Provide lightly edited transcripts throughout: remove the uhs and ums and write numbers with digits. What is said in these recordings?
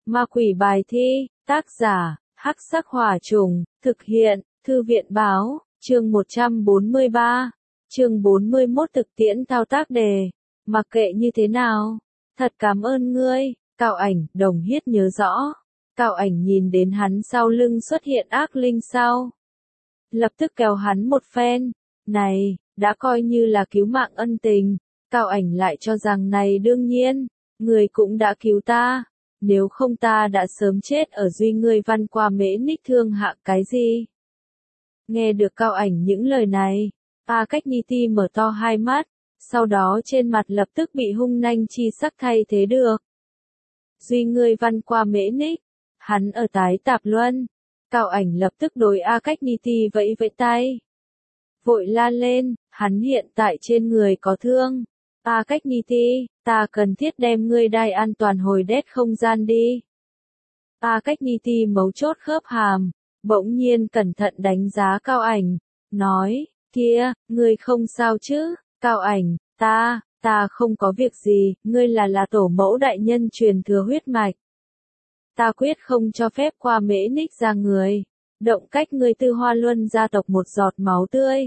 Ma quỷ bài thi, tác giả, Hắc Sắc Hỏa Trùng, thực hiện, Thư viện báo, chương 143, chương 41 thực tiễn thao tác đề. Mặc kệ như thế nào, thật cảm ơn ngươi, Cao Ảnh, Đồng Hiết nhớ rõ. Cao Ảnh nhìn đến hắn sau lưng xuất hiện ác linh sau. Lập tức kéo hắn một phen, này, đã coi như là cứu mạng ân tình. Cao Ảnh lại cho rằng này đương nhiên, người cũng đã cứu ta. Nếu không ta đã sớm chết ở Duy ngươi văn qua mễ ních thương hạ cái gì. Nghe được Cao Ảnh những lời này, A Cách Ni Ti mở to hai mắt, sau đó trên mặt lập tức bị hung nanh chi sắc thay thế được. Duy ngươi văn qua mễ ních, hắn ở tái tạp luân. Cao Ảnh lập tức đối A Cách Ni Ti vẫy vẫy tay. Vội la lên, hắn hiện tại trên người có thương. A Cách Ni Ti, ta cần thiết đem ngươi đai an toàn hồi đét không gian đi. A Cách Ni Ti mấu chốt khớp hàm, bỗng nhiên cẩn thận đánh giá Cao Ảnh, nói, kia, ngươi không sao chứ, Cao Ảnh, ta không có việc gì, ngươi là tổ mẫu đại nhân truyền thừa huyết mạch. Ta quyết không cho phép qua mễ ních ra người, động cách ngươi Tư Hoa Luân gia tộc một giọt máu tươi.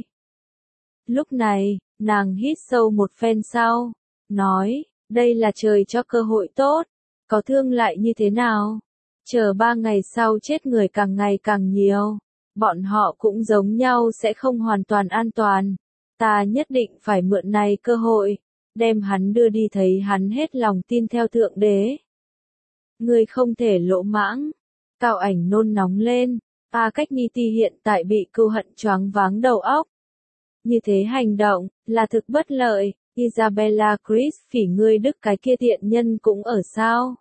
Lúc này, nàng hít sâu một phen sau, nói, đây là trời cho cơ hội tốt, có thương lại như thế nào? Chờ 3 ngày sau chết người càng ngày càng nhiều, bọn họ cũng giống nhau sẽ không hoàn toàn an toàn. Ta nhất định phải mượn này cơ hội, đem hắn đưa đi thấy hắn hết lòng tin theo Thượng Đế. Ngươi không thể lỗ mãng. Cao Ảnh nôn nóng lên, A Cách Ni Ti hiện tại bị cưu hận choáng váng đầu óc. Như thế hành động, là thực bất lợi, Isabella Chris phỉ ngươi đức cái kia tiện nhân cũng ở sao.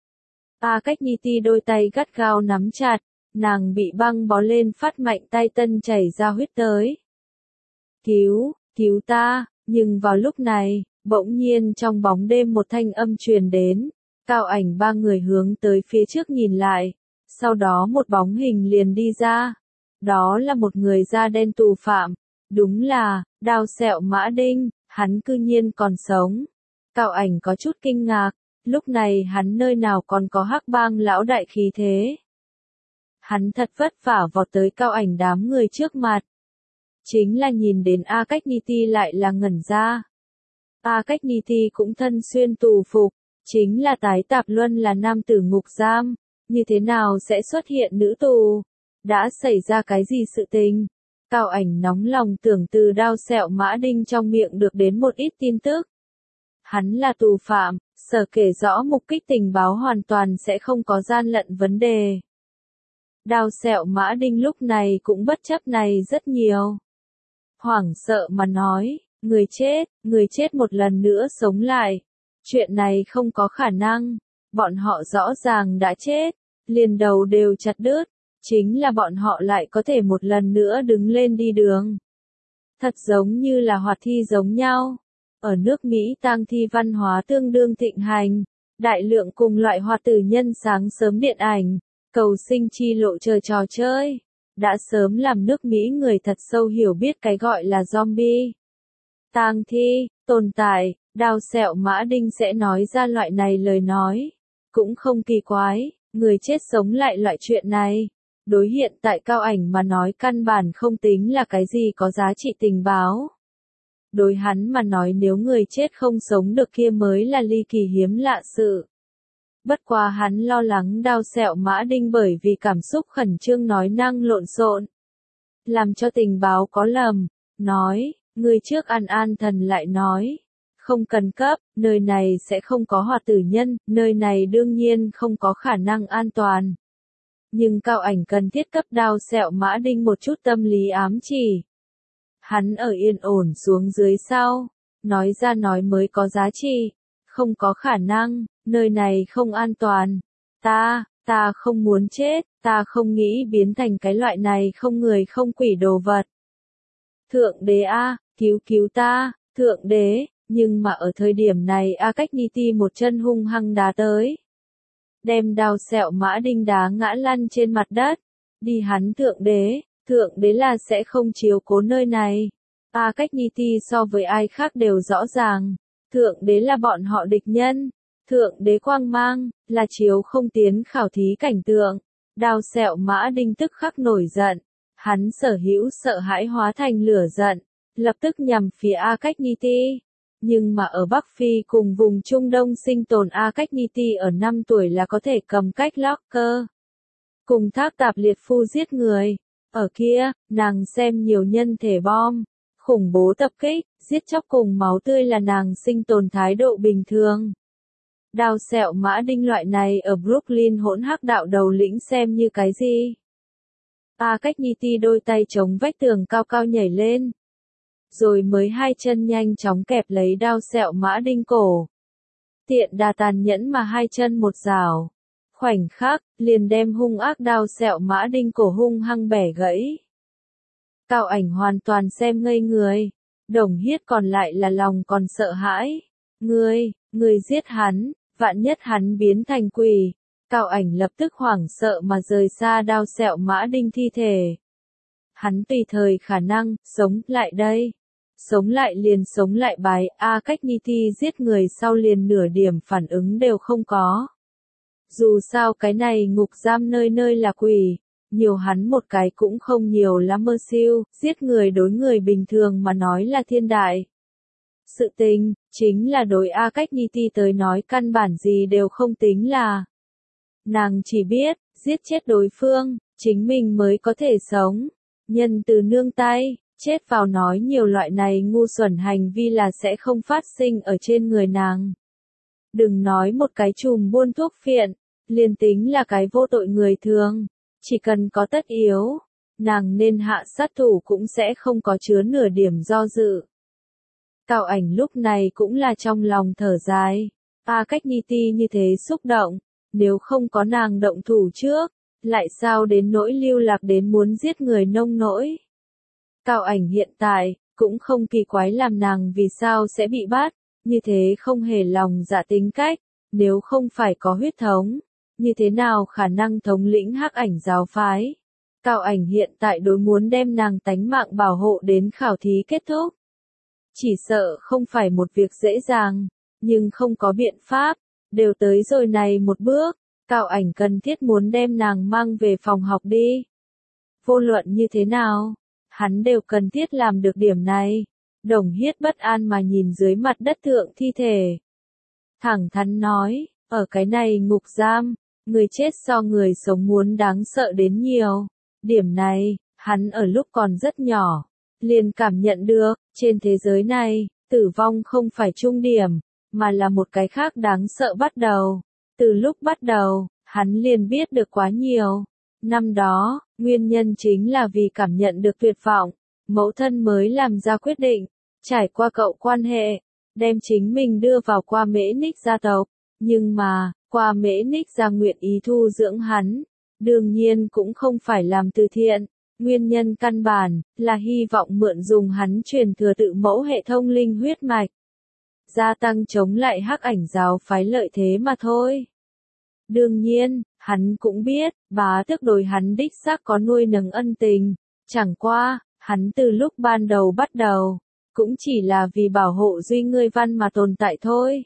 A Cách Ni Ti đôi tay gắt gao nắm chặt, nàng bị băng bó lên phát mạnh tay tân chảy ra huyết tới. Cứu ta, nhưng vào lúc này, bỗng nhiên trong bóng đêm một thanh âm truyền đến, Cao Ảnh ba người hướng tới phía trước nhìn lại, sau đó một bóng hình liền đi ra. Đó là một người da đen tù phạm. Đúng là, Đao Sẹo Mã Đinh, hắn cư nhiên còn sống. Cao Ảnh có chút kinh ngạc, lúc này hắn nơi nào còn có Hắc Bang lão đại khí thế. Hắn thật vất vả vọt tới Cao Ảnh đám người trước mặt. Chính là nhìn đến A Cách Ni Ti lại là ngẩn ra. A Cách Ni Ti cũng thân xuyên tù phục, chính là tái tạp luân là nam tử ngục giam, như thế nào sẽ xuất hiện nữ tù? Đã xảy ra cái gì sự tình? Cao Ảnh nóng lòng tưởng từ Đao Sẹo Mã Đinh trong miệng được đến một ít tin tức. Hắn là tù phạm, sở kể rõ mục đích tình báo hoàn toàn sẽ không có gian lận vấn đề. Đao Sẹo Mã Đinh lúc này cũng bất chấp này rất nhiều. Hoảng sợ mà nói, người chết một lần nữa sống lại. Chuyện này không có khả năng, bọn họ rõ ràng đã chết, liền đầu đều chặt đứt. Chính là bọn họ lại có thể một lần nữa đứng lên đi đường. Thật giống như là hoạt thi giống nhau. Ở nước Mỹ tang thi văn hóa tương đương thịnh hành. Đại lượng cùng loại hoạt tử nhân sáng sớm điện ảnh, cầu sinh chi lộ chơi trò chơi. Đã sớm làm nước Mỹ người thật sâu hiểu biết cái gọi là zombie. Tang thi, tồn tại, Đao Sẹo Mã Đinh sẽ nói ra loại này lời nói. Cũng không kỳ quái, người chết sống lại loại chuyện này. Đối hiện tại Cao Ảnh mà nói căn bản không tính là cái gì có giá trị tình báo. Đối hắn mà nói nếu người chết không sống được kia mới là ly kỳ hiếm lạ sự. Bất quá hắn lo lắng Đao Sẹo Mã Đinh bởi vì cảm xúc khẩn trương nói năng lộn xộn. Làm cho tình báo có lầm, nói, người trước an thần lại nói. Không cần cấp, nơi này sẽ không có hoạt tử nhân, nơi này đương nhiên không có khả năng an toàn. Nhưng Cao Ảnh cần thiết cấp Đao Sẹo Mã Đinh một chút tâm lý ám chỉ. Hắn ở yên ổn xuống dưới sau, nói ra nói mới có giá trị, không có khả năng, nơi này không an toàn. Ta không muốn chết, ta không nghĩ biến thành cái loại này không người không quỷ đồ vật. Thượng Đế a, cứu ta, Thượng Đế, nhưng mà ở thời điểm này A Cách Ni Ti một chân hung hăng đá tới. Đem Đao Sẹo Mã Đinh đá ngã lăn trên mặt đất. Đi hắn Thượng Đế là sẽ không chiếu cố nơi này. A Cách Ni Ti so với ai khác đều rõ ràng. Thượng Đế là bọn họ địch nhân. Thượng đế quang mang, là chiếu không tiến khảo thí cảnh tượng. Đao sẹo Mã Đinh tức khắc nổi giận. Hắn sở hữu sợ hãi hóa thành lửa giận, lập tức nhằm phía Akhenaten. Nhưng mà ở Bắc Phi cùng vùng Trung Đông sinh tồn Akhenaten ở 5 tuổi là có thể cầm cách Locker. Cùng Thác Tạp Liệt Phu giết người. Ở kia, nàng xem nhiều nhân thể bom, khủng bố tập kích, giết chóc cùng máu tươi là nàng sinh tồn thái độ bình thường. Đao sẹo Mã Đinh loại này ở Brooklyn hỗn hắc đạo đầu lĩnh xem như cái gì? Akhenaten đôi tay chống vách tường cao cao nhảy lên. Rồi mới hai chân nhanh chóng kẹp lấy đao sẹo Mã Đinh cổ. Tiện đà tàn nhẫn mà hai chân một rào. Khoảnh khắc, liền đem hung ác đao sẹo Mã Đinh cổ hung hăng bẻ gãy. Cao Ảnh hoàn toàn xem ngây người. Đồng Hiết còn lại là lòng còn sợ hãi. Ngươi giết hắn, vạn nhất hắn biến thành quỷ. Cao Ảnh lập tức hoảng sợ mà rời xa đao sẹo Mã Đinh thi thể. Hắn tùy thời khả năng, sống lại đây. Sống lại liền sống lại bài, Akhenaten giết người sau liền nửa điểm phản ứng đều không có. Dù sao cái này ngục giam nơi nơi là quỷ, nhiều hắn một cái cũng không nhiều lắm mơ siêu, giết người đối người bình thường mà nói là thiên đại. Sự tình, chính là đối Akhenaten tới nói căn bản gì đều không tính là. Nàng chỉ biết, giết chết đối phương, chính mình mới có thể sống. Nhân từ nương tay, chết vào nói nhiều loại này ngu xuẩn hành vi là sẽ không phát sinh ở trên người nàng. Đừng nói một cái chùm buôn thuốc phiện, liền tính là cái vô tội người thường, chỉ cần có tất yếu, nàng nên hạ sát thủ cũng sẽ không có chứa nửa điểm do dự. Cao Ảnh lúc này cũng là trong lòng thở dài, Akhenaten như thế xúc động, nếu không có nàng động thủ trước, lại sao đến nỗi lưu lạc đến muốn giết người nông nỗi. Cao Ảnh hiện tại, cũng không kỳ quái làm nàng vì sao sẽ bị bắt, như thế không hề lòng dạ tính cách, nếu không phải có huyết thống, như thế nào khả năng thống lĩnh Hắc Ảnh giáo phái. Cao Ảnh hiện tại đối muốn đem nàng tánh mạng bảo hộ đến khảo thí kết thúc. Chỉ sợ không phải một việc dễ dàng, nhưng không có biện pháp, đều tới rồi này một bước, Cao Ảnh cần thiết muốn đem nàng mang về phòng học đi. Vô luận như thế nào, hắn đều cần thiết làm được điểm này. Đồng Hiết bất an mà nhìn dưới mặt đất thượng thi thể. Thẳng thắn nói, ở cái này ngục giam, người chết so người sống muốn đáng sợ đến nhiều. Điểm này, hắn ở lúc còn rất nhỏ, liền cảm nhận được, trên thế giới này, tử vong không phải trung điểm, mà là một cái khác đáng sợ bắt đầu. Từ lúc bắt đầu, hắn liền biết được quá nhiều. Năm đó, nguyên nhân chính là vì cảm nhận được tuyệt vọng, mẫu thân mới làm ra quyết định, trải qua cậu quan hệ, đem chính mình đưa vào Qua Mễ Ních gia tộc. Nhưng mà, Qua Mễ Ních gia nguyện ý thu dưỡng hắn, đương nhiên cũng không phải làm từ thiện. Nguyên nhân căn bản, là hy vọng mượn dùng hắn truyền thừa tự mẫu hệ thống linh huyết mạch. Gia tăng chống lại Hắc Ảnh giáo phái lợi thế mà thôi. Đương nhiên, hắn cũng biết, bá tước đối hắn đích xác có nuôi nấng ân tình. Chẳng qua, hắn từ lúc ban đầu bắt đầu, cũng chỉ là vì bảo hộ Duy Ngươi Văn mà tồn tại thôi.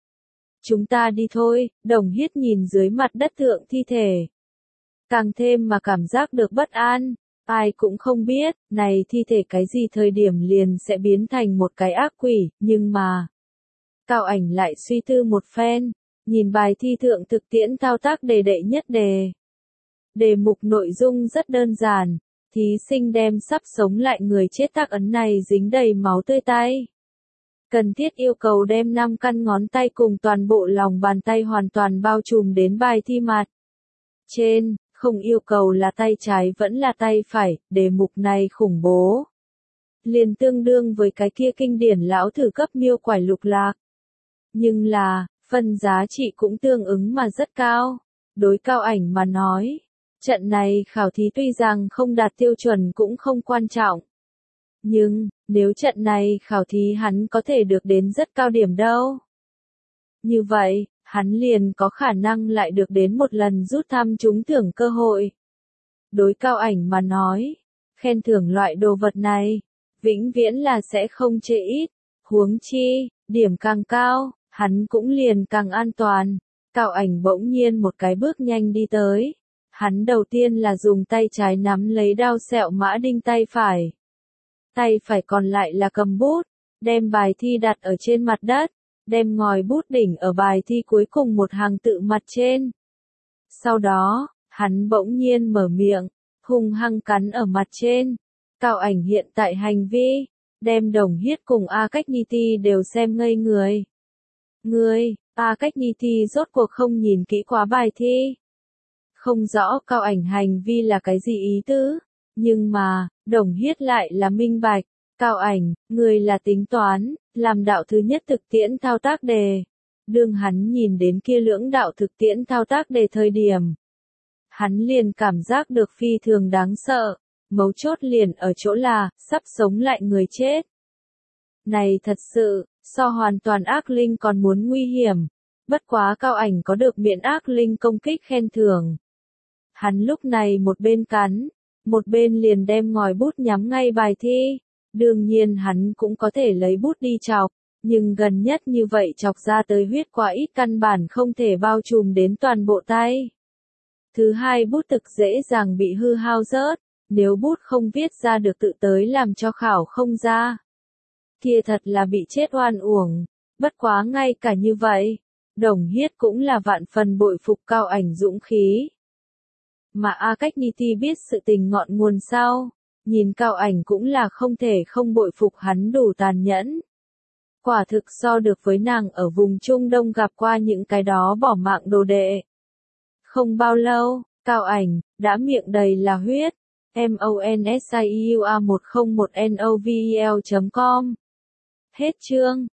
Chúng ta đi thôi, Đồng Hiết nhìn dưới mặt đất thượng thi thể. Càng thêm mà cảm giác được bất an. Ai cũng không biết, này thi thể cái gì thời điểm liền sẽ biến thành một cái ác quỷ, nhưng mà. Cao Ảnh lại suy tư một phen, nhìn bài thi thượng thực tiễn thao tác đề đệ nhất đề. Đề mục nội dung rất đơn giản, thí sinh đem sắp sống lại người chết tác ấn này dính đầy máu tươi tay. Cần thiết yêu cầu đem 5 căn ngón tay cùng toàn bộ lòng bàn tay hoàn toàn bao trùm đến bài thi mặt. Trên, không yêu cầu là tay trái vẫn là tay phải, đề mục này khủng bố. Liền tương đương với cái kia kinh điển lão thử cấp miêu quải lục lạc. Nhưng là, phần giá trị cũng tương ứng mà rất cao. Đối Cao Ảnh mà nói, trận này khảo thí tuy rằng không đạt tiêu chuẩn cũng không quan trọng. Nhưng, nếu trận này khảo thí hắn có thể được đến rất cao điểm đâu. Như vậy, hắn liền có khả năng lại được đến một lần rút thăm trúng thưởng cơ hội. Đối Cao Ảnh mà nói, khen thưởng loại đồ vật này, vĩnh viễn là sẽ không chê ít, huống chi, điểm càng cao, hắn cũng liền càng an toàn. Cao Ảnh bỗng nhiên một cái bước nhanh đi tới. Hắn đầu tiên là dùng tay trái nắm lấy đao sẹo mã đinh tay phải. Tay phải còn lại là cầm bút, đem bài thi đặt ở trên mặt đất, đem ngòi bút đỉnh ở bài thi cuối cùng một hàng tự mặt trên. Sau đó, hắn bỗng nhiên mở miệng, hung hăng cắn ở mặt trên. Cao Ảnh hiện tại hành vi, đem Đồng Hiết cùng A Cách Ni Ti đều xem ngây người. A Cách Ni Ti rốt cuộc không nhìn kỹ quá bài thi. Không rõ Cao Ảnh hành vi là cái gì ý tứ, nhưng mà, Đồng Hiết lại là minh bạch. Cao Ảnh, người là tính toán, làm đạo thứ nhất thực tiễn thao tác đề. Đương hắn nhìn đến kia lưỡng đạo thực tiễn thao tác đề thời điểm, hắn liền cảm giác được phi thường đáng sợ, mấu chốt liền ở chỗ là, sắp sống lại người chết. Này thật sự, so hoàn toàn ác linh còn muốn nguy hiểm, bất quá Cao Ảnh có được miễn ác linh công kích khen thưởng. Hắn lúc này một bên cắn, một bên liền đem ngòi bút nhắm ngay bài thi. Đương nhiên hắn cũng có thể lấy bút đi chọc, nhưng gần nhất như vậy chọc ra tới huyết quá ít căn bản không thể bao trùm đến toàn bộ tay. Thứ hai, bút thực dễ dàng bị hư hao rớt, nếu bút không viết ra được tự tới làm cho khảo không ra. Kia thật là bị chết oan uổng, bất quá ngay cả như vậy, Đồng Hiết cũng là vạn phần bội phục Cao Ảnh dũng khí. Mà A Cách Ni Ti biết sự tình ngọn nguồn sau, nhìn Cao Ảnh cũng là không thể không bội phục hắn đủ tàn nhẫn. Quả thực so được với nàng ở vùng Trung Đông gặp qua những cái đó bỏ mạng đồ đệ. Không bao lâu, Cao Ảnh đã miệng đầy là huyết. MONSIUA101NOVEL.com. Hết chương.